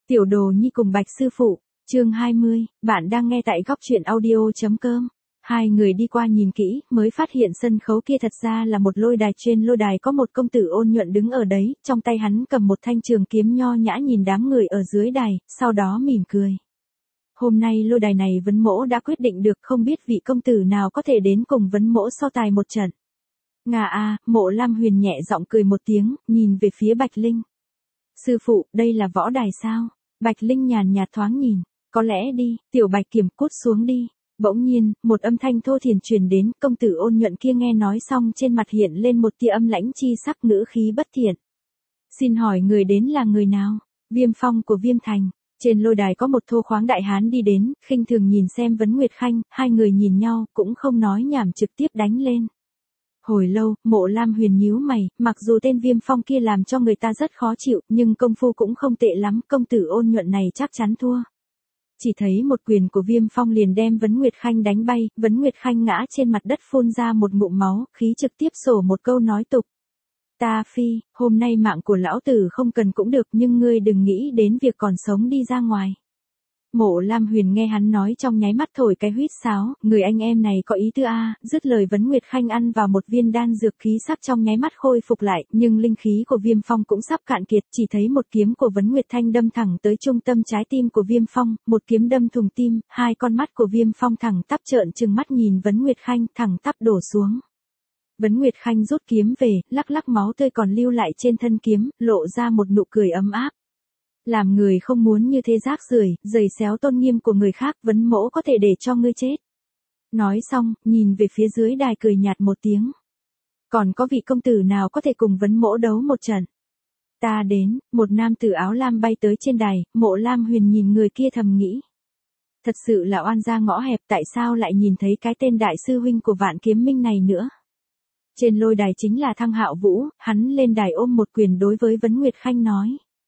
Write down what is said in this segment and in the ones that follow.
Tiểu Đồ Nhi cùng Bạch sư phụ, chương 20, bạn đang nghe tại góc truyện audio.com. Hai người đi qua nhìn kỹ, mới phát hiện sân khấu kia thật ra là một lôi đài, trên lôi đài có một công tử ôn nhuận đứng ở đấy, trong tay hắn cầm một thanh trường kiếm nho nhã nhìn đám người ở dưới đài, sau đó mỉm cười. Hôm nay lôi đài này Vấn Mỗ đã quyết định được, không biết vị công tử nào có thể đến cùng Vấn Mỗ so tài một trận. Ngà a, Mộ Lam Huyền nhẹ giọng cười một tiếng, nhìn về phía Bạch Linh. Sư phụ, đây là võ đài sao? Bạch Linh nhàn nhạt thoáng nhìn, có lẽ đi, tiểu Bạch Kiểm cút xuống đi. Bỗng nhiên, một âm thanh thô thiển truyền đến, công tử ôn nhuận kia nghe nói xong trên mặt hiện lên một tia âm lãnh chi sắc, ngữ khí bất thiện. Xin hỏi người đến là người nào? Viêm Phong của Viêm Thành. Trên lôi đài có một thô khoáng đại hán đi đến, khinh thường nhìn xem Vấn Nguyệt Khanh, hai người nhìn nhau, cũng không nói nhảm trực tiếp đánh lên. Hồi lâu, Mộ Lam Huyền nhíu mày, mặc dù tên Viêm Phong kia làm cho người ta rất khó chịu, nhưng công phu cũng không tệ lắm, công tử ôn nhuận này chắc chắn thua. Chỉ thấy một quyền của Viêm Phong liền đem Vấn Nguyệt Khanh đánh bay, Vấn Nguyệt Khanh ngã trên mặt đất phun ra một ngụm máu, khí trực tiếp sổ một câu nói tục. Ta phi, hôm nay mạng của lão tử không cần cũng được, nhưng ngươi đừng nghĩ đến việc còn sống đi ra ngoài. Mộ Lam Huyền nghe hắn nói trong nháy mắt thổi cái huýt sáo, người anh em này có ý tứ a, dứt lời Vấn Nguyệt Khanh ăn vào một viên đan dược, khí sắc trong nháy mắt khôi phục lại, nhưng linh khí của Viêm Phong cũng sắp cạn kiệt, chỉ thấy một kiếm của Vấn Nguyệt Thanh đâm thẳng tới trung tâm trái tim của Viêm Phong, một kiếm đâm thủng tim, hai con mắt của Viêm Phong thẳng tắp trợn trừng mắt nhìn Vấn Nguyệt Khanh, thẳng tắp đổ xuống. Vấn Nguyệt Khanh rút kiếm về, lắc lắc máu tươi còn lưu lại trên thân kiếm, lộ ra một nụ cười ấm áp. Làm người không muốn như thế rác rưởi, giày xéo tôn nghiêm của người khác, Vấn Mỗ có thể để cho ngươi chết. Nói xong, nhìn về phía dưới đài cười nhạt một tiếng. Còn có vị công tử nào có thể cùng Vấn Mỗ đấu một trận? Ta đến, một nam tử áo lam bay tới trên đài, Mộ Lam Huyền nhìn người kia thầm nghĩ. Thật sự là oan gia ngõ hẹp, tại sao lại nhìn thấy cái tên đại sư huynh của Vạn Kiếm Minh này nữa? Trên lôi đài chính là Thăng Hạo Vũ, hắn lên đài ôm một quyền đối với Vấn Nguyệt Khanh nói.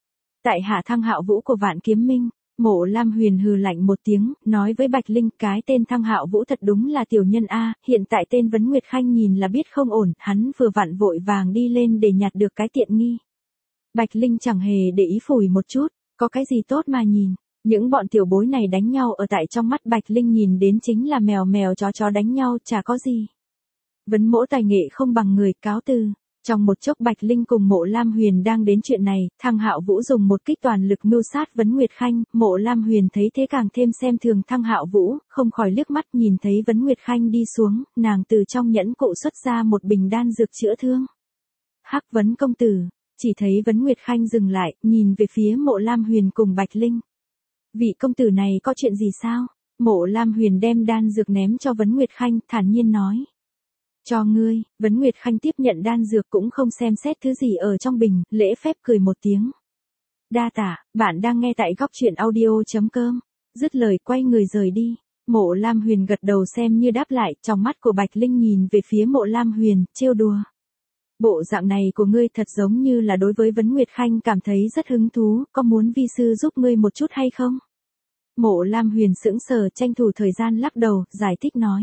Tại hạ Thăng Hạo Vũ của Vạn Kiếm Minh. Mộ Lam Huyền hừ lạnh một tiếng, nói với Bạch Linh, cái tên Thăng Hạo Vũ thật đúng là tiểu nhân a, hiện tại tên Vấn Nguyệt Khanh nhìn là biết không ổn, hắn vừa vặn vội vàng đi lên để nhặt được cái tiện nghi. Bạch Linh chẳng hề để ý phủi một chút, có cái gì tốt mà nhìn, những bọn tiểu bối này đánh nhau ở tại trong mắt Bạch Linh nhìn đến chính là mèo mèo chó đánh nhau, chả có gì. Vấn Mỗ tài nghệ không bằng người, cáo từ. Trong một chốc Bạch Linh cùng Mộ Lam Huyền đang đến chuyện này, Thăng Hạo Vũ dùng một kích toàn lực mưu sát Vấn Nguyệt Khanh, Mộ Lam Huyền thấy thế càng thêm xem thường Thăng Hạo Vũ, không khỏi liếc mắt nhìn thấy Vấn Nguyệt Khanh đi xuống, nàng từ trong nhẫn cụ xuất ra một bình đan dược chữa thương. Hắc Vấn công tử, chỉ thấy Vấn Nguyệt Khanh dừng lại, nhìn về phía Mộ Lam Huyền cùng Bạch Linh. Vị công tử này có chuyện gì sao? Mộ Lam Huyền đem đan dược ném cho Vấn Nguyệt Khanh, thản nhiên nói. Cho ngươi. Vấn Nguyệt Khanh tiếp nhận đan dược cũng không xem xét thứ gì ở trong bình, lễ phép cười một tiếng. Đa tạ, bạn đang nghe tại góc truyện audio.com. Dứt lời quay người rời đi. Mộ Lam Huyền gật đầu xem như đáp lại, trong mắt của Bạch Linh nhìn về phía Mộ Lam Huyền, trêu đùa. Bộ dạng này của ngươi thật giống như là đối với Vấn Nguyệt Khanh cảm thấy rất hứng thú, có muốn vi sư giúp ngươi một chút hay không? Mộ Lam Huyền sững sờ, tranh thủ thời gian lắc đầu, giải thích nói.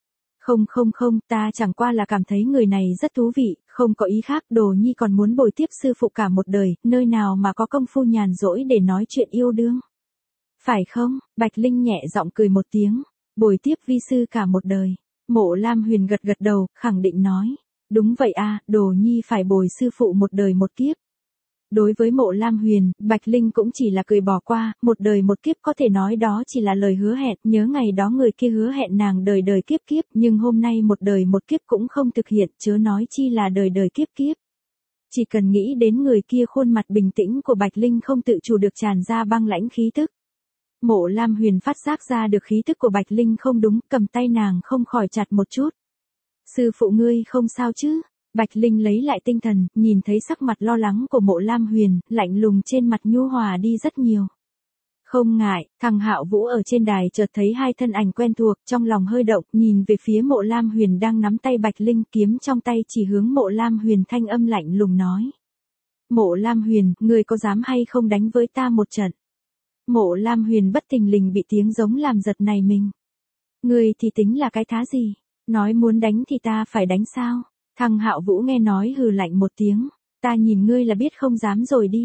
Không, ta chẳng qua là cảm thấy người này rất thú vị, không có ý khác, Đồ Nhi còn muốn bồi tiếp sư phụ cả một đời, nơi nào mà có công phu nhàn rỗi để nói chuyện yêu đương. Phải không? Bạch Linh nhẹ giọng cười một tiếng, bồi tiếp vi sư cả một đời. Mộ Lam Huyền gật đầu, khẳng định nói. Đúng vậy a, Đồ Nhi phải bồi sư phụ một đời một kiếp. Đối với Mộ Lam Huyền, Bạch Linh cũng chỉ là cười bỏ qua, một đời một kiếp có thể nói đó chỉ là lời hứa hẹn, nhớ ngày đó người kia hứa hẹn nàng đời đời kiếp kiếp, nhưng hôm nay một đời một kiếp cũng không thực hiện, chớ nói chi là đời đời kiếp kiếp. Chỉ cần nghĩ đến người kia, khuôn mặt bình tĩnh của Bạch Linh không tự chủ được tràn ra băng lãnh khí tức. Mộ Lam Huyền phát giác ra được khí tức của Bạch Linh không đúng, cầm tay nàng không khỏi chặt một chút. Sư phụ ngươi không sao chứ? Bạch Linh lấy lại tinh thần, nhìn thấy sắc mặt lo lắng của Mộ Lam Huyền, lạnh lùng trên mặt nhu hòa đi rất nhiều. Không ngại, Thăng Hạo Vũ ở trên đài chợt thấy hai thân ảnh quen thuộc, trong lòng hơi động, nhìn về phía Mộ Lam Huyền đang nắm tay Bạch Linh, kiếm trong tay chỉ hướng Mộ Lam Huyền, thanh âm lạnh lùng nói. Mộ Lam Huyền, ngươi có dám hay không đánh với ta một trận? Mộ Lam Huyền bất thình lình bị tiếng giống làm giật này mình. Ngươi thì tính là cái thá gì? Nói muốn đánh thì ta phải đánh sao? Thăng Hạo Vũ nghe nói hừ lạnh một tiếng, ta nhìn ngươi là biết không dám rồi đi,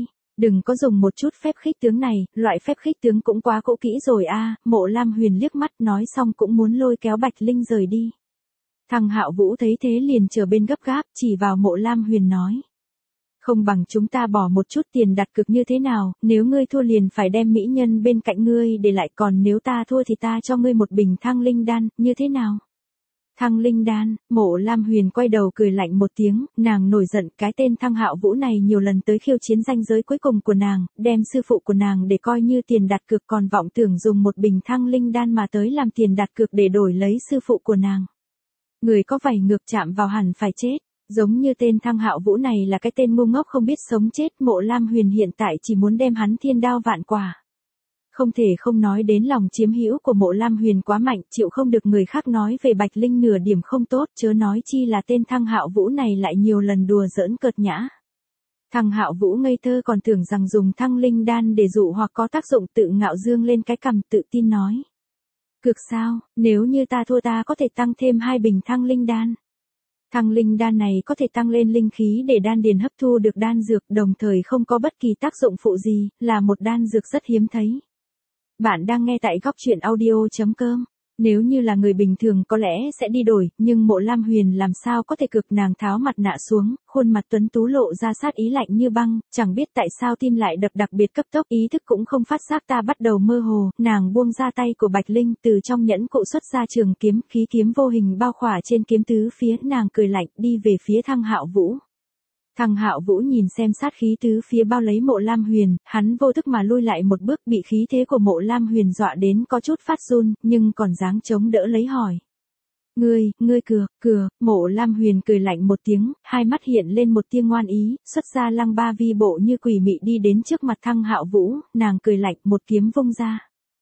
Đừng có dùng một chút phép khích tướng này, loại phép khích tướng cũng quá cũ kỹ rồi a. Mộ Lam Huyền liếc mắt nói xong cũng muốn lôi kéo Bạch Linh rời đi. Thằng Hạo Vũ thấy thế liền chờ bên gấp gáp, chỉ vào Mộ Lam Huyền nói. Không bằng chúng ta bỏ một chút tiền đặt cược như thế nào, nếu ngươi thua liền phải đem mỹ nhân bên cạnh ngươi để lại, còn nếu ta thua thì ta cho ngươi một bình thăng linh đan, như thế nào? Thăng linh đan, Mộ Lam Huyền quay đầu cười lạnh một tiếng, nàng nổi giận, cái tên Thăng Hạo Vũ này nhiều lần tới khiêu chiến ranh giới cuối cùng của nàng, đem sư phụ của nàng để coi như tiền đặt cược, còn vọng tưởng dùng một bình thăng linh đan mà tới làm tiền đặt cược để đổi lấy sư phụ của nàng. Người có vảy ngược chạm vào hẳn phải chết. Giống như tên Thăng Hạo Vũ này là cái tên ngu ngốc không biết sống chết, Mộ Lam Huyền hiện tại chỉ muốn đem hắn thiên đao vạn quả. Không thể không nói đến lòng chiếm hữu của Mộ Lam Huyền quá mạnh, chịu không được người khác nói về Bạch Linh nửa điểm không tốt, chớ nói chi là tên Thăng Hạo Vũ này lại nhiều lần đùa giỡn cợt nhã. Thăng Hạo Vũ ngây thơ còn tưởng rằng dùng thăng linh đan để dụ hoặc có tác dụng, tự ngạo dương lên cái cằm, tự tin nói. Cược sao, nếu như ta thua ta có thể tăng thêm 2 bình thăng linh đan. Thăng linh đan này có thể tăng lên linh khí để đan điền hấp thu được đan dược, đồng thời không có bất kỳ tác dụng phụ gì, là một đan dược rất hiếm thấy. Bạn đang nghe tại góc truyện audio.com. Nếu như là người bình thường có lẽ sẽ đi đổi, nhưng Mộ Lam Huyền làm sao có thể cực. Nàng tháo mặt nạ xuống, khuôn mặt tuấn tú lộ ra sát ý lạnh như băng, chẳng biết tại sao tim lại đập đặc biệt cấp tốc, ý thức cũng không phát giác, ta bắt đầu mơ hồ. Nàng buông ra tay của Bạch Linh, từ trong nhẫn cụ xuất ra trường kiếm, khí kiếm vô hình bao khỏa trên kiếm tứ phía, nàng cười lạnh đi về phía Thăng Hạo Vũ. Thăng Hạo Vũ nhìn xem sát khí tứ phía bao lấy Mộ Lam Huyền, hắn vô thức mà lui lại một bước, bị khí thế của Mộ Lam Huyền dọa đến có chút phát run, nhưng còn dáng chống đỡ lấy hỏi. Ngươi cược, Mộ Lam Huyền cười lạnh một tiếng, hai mắt hiện lên một tia ngoan ý, xuất ra lăng ba vi bộ như quỷ mị đi đến trước mặt Thăng Hạo Vũ, nàng cười lạnh một kiếm vung ra.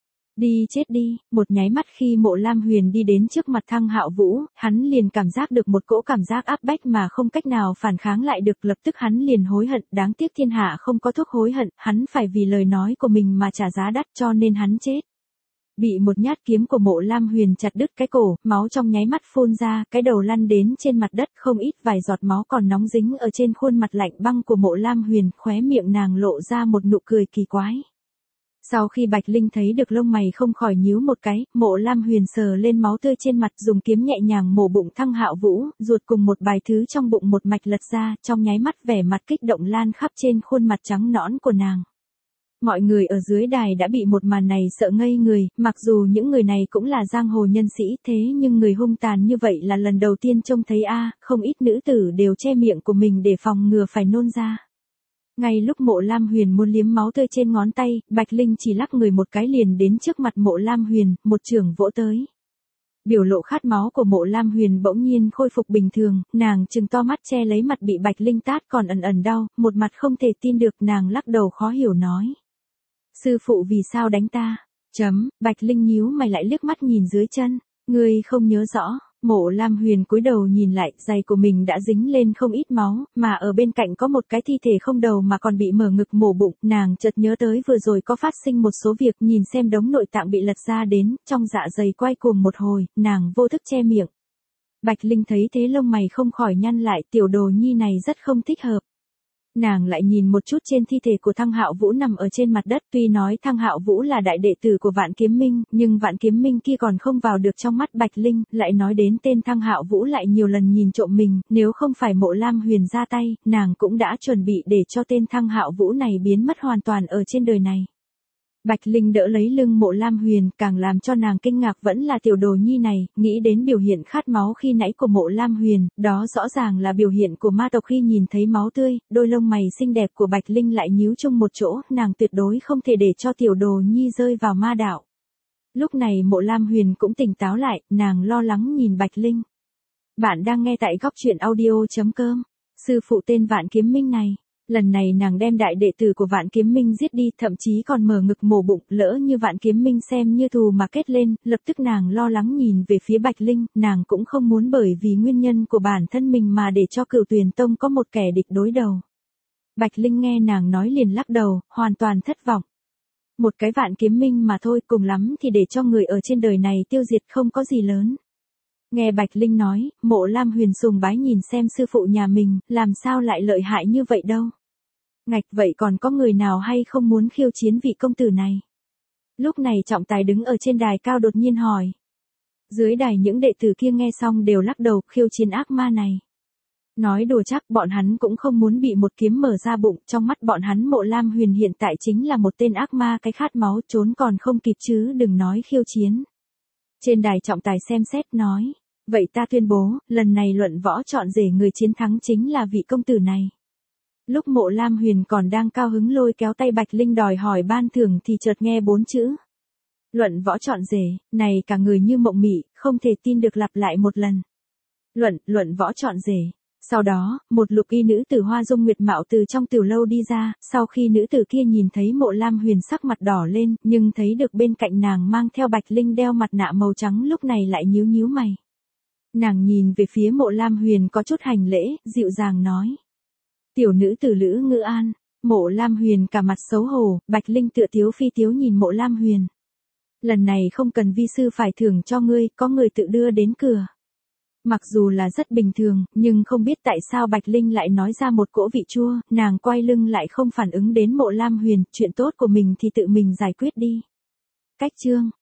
Đi chết đi, một nháy mắt khi Mộ Lam Huyền đi đến trước mặt Thăng Hạo Vũ, hắn liền cảm giác được một cỗ cảm giác áp bách mà không cách nào phản kháng lại được, lập tức hắn liền hối hận, đáng tiếc thiên hạ không có thuốc hối hận, hắn phải vì lời nói của mình mà trả giá đắt, cho nên hắn chết. Bị một nhát kiếm của Mộ Lam Huyền chặt đứt cái cổ, máu trong nháy mắt phun ra, cái đầu lăn đến trên mặt đất, không ít vài giọt máu còn nóng dính ở trên khuôn mặt lạnh băng của Mộ Lam Huyền, khóe miệng nàng lộ ra một nụ cười kỳ quái. Sau khi Bạch Linh thấy được lông mày không khỏi nhíu một cái, Mộ Lam Huyền sờ lên máu tươi trên mặt, dùng kiếm nhẹ nhàng mổ bụng Thăng Hạo Vũ, ruột cùng một bài thứ trong bụng một mạch lật ra, trong nháy mắt vẻ mặt kích động lan khắp trên khuôn mặt trắng nõn của nàng. Mọi người ở dưới đài đã bị một màn này sợ ngây người, mặc dù những người này cũng là giang hồ nhân sĩ, thế nhưng người hung tàn như vậy là lần đầu tiên trông thấy a, không ít nữ tử đều che miệng của mình để phòng ngừa phải nôn ra. Ngay lúc Mộ Lam Huyền muốn liếm máu tươi trên ngón tay, Bạch Linh chỉ lắc người một cái liền đến trước mặt Mộ Lam Huyền, một chưởng vỗ tới. Biểu lộ khát máu của Mộ Lam Huyền bỗng nhiên khôi phục bình thường, nàng trừng to mắt che lấy mặt bị Bạch Linh tát còn ẩn ẩn đau, một mặt không thể tin được, nàng lắc đầu khó hiểu nói. Sư phụ vì sao đánh ta? Bạch Linh nhíu mày lại liếc mắt nhìn dưới chân, ngươi không nhớ rõ. Mộ Lam Huyền cúi đầu nhìn lại, giày của mình đã dính lên không ít máu, mà ở bên cạnh có một cái thi thể không đầu mà còn bị mở ngực mổ bụng, nàng chợt nhớ tới vừa rồi có phát sinh một số việc, nhìn xem đống nội tạng bị lật ra đến, trong dạ dày quay cuồng một hồi, nàng vô thức che miệng. Bạch Linh thấy thế lông mày không khỏi nhăn lại, tiểu đồ nhi này rất không thích hợp. Nàng lại nhìn một chút trên thi thể của Thăng Hạo Vũ nằm ở trên mặt đất, tuy nói Thăng Hạo Vũ là đại đệ tử của Vạn Kiếm Minh, nhưng Vạn Kiếm Minh kia còn không vào được trong mắt Bạch Linh, lại nói đến tên Thăng Hạo Vũ lại nhiều lần nhìn trộm mình, nếu không phải Mộ Lam Huyền ra tay, nàng cũng đã chuẩn bị để cho tên Thăng Hạo Vũ này biến mất hoàn toàn ở trên đời này. Bạch Linh đỡ lấy lưng Mộ Lam Huyền, càng làm cho nàng kinh ngạc vẫn là tiểu đồ nhi này, nghĩ đến biểu hiện khát máu khi nãy của Mộ Lam Huyền, đó rõ ràng là biểu hiện của ma tộc khi nhìn thấy máu tươi, đôi lông mày xinh đẹp của Bạch Linh lại nhíu chung một chỗ, nàng tuyệt đối không thể để cho tiểu đồ nhi rơi vào ma đạo. Lúc này Mộ Lam Huyền cũng tỉnh táo lại, nàng lo lắng nhìn Bạch Linh. Bạn đang nghe tại góc truyện audio.com, sư phụ tên Vạn Kiếm Minh này. Lần này nàng đem đại đệ tử của Vạn Kiếm Minh giết đi, thậm chí còn mở ngực mổ bụng, lỡ như Vạn Kiếm Minh xem như thù mà kết lên, lập tức nàng lo lắng nhìn về phía Bạch Linh, nàng cũng không muốn bởi vì nguyên nhân của bản thân mình mà để cho Cửu Tuyền Tông có một kẻ địch đối đầu. Bạch Linh nghe nàng nói liền lắc đầu, hoàn toàn thất vọng. Một cái Vạn Kiếm Minh mà thôi, cùng lắm thì để cho người ở trên đời này tiêu diệt, không có gì lớn. Nghe Bạch Linh nói, Mộ Lam Huyền sùng bái nhìn xem sư phụ nhà mình, làm sao lại lợi hại như vậy đâu. Ngạch vậy còn có người nào hay không muốn khiêu chiến vị công tử này? Lúc này trọng tài đứng ở trên đài cao đột nhiên hỏi. Dưới đài những đệ tử kia nghe xong đều lắc đầu, khiêu chiến ác ma này. Nói đùa chắc bọn hắn cũng không muốn bị một kiếm mở ra bụng, trong mắt bọn hắn Mộ Lam Huyền hiện tại chính là một tên ác ma cái khát máu trốn còn không kịp chứ đừng nói khiêu chiến. Trên đài trọng tài xem xét nói, vậy ta tuyên bố, lần này luận võ chọn rể người chiến thắng chính là vị công tử này. Lúc Mộ Lam Huyền còn đang cao hứng lôi kéo tay Bạch Linh đòi hỏi ban thưởng thì chợt nghe 4 chữ. Luận võ chọn rể, này cả người như mộng mị, không thể tin được lặp lại một lần. Luận võ chọn rể. Sau đó, một lục y nữ tử hoa dung nguyệt mạo từ trong tiểu lâu đi ra, sau khi nữ tử kia nhìn thấy Mộ Lam Huyền sắc mặt đỏ lên, nhưng thấy được bên cạnh nàng mang theo Bạch Linh đeo mặt nạ màu trắng lúc này lại nhíu nhíu mày. Nàng nhìn về phía Mộ Lam Huyền có chút hành lễ, dịu dàng nói. Tiểu nữ tử Lữ Ngữ An. Mộ Lam Huyền cả mặt xấu hổ, Bạch Linh tựa tiếu phi tiếu nhìn Mộ Lam Huyền. Lần này không cần vi sư phải thưởng cho ngươi, có người tự đưa đến cửa. Mặc dù là rất bình thường, nhưng không biết tại sao Bạch Linh lại nói ra một cỗ vị chua, nàng quay lưng lại không phản ứng đến Mộ Lam Huyền, chuyện tốt của mình thì tự mình giải quyết đi. Cách chương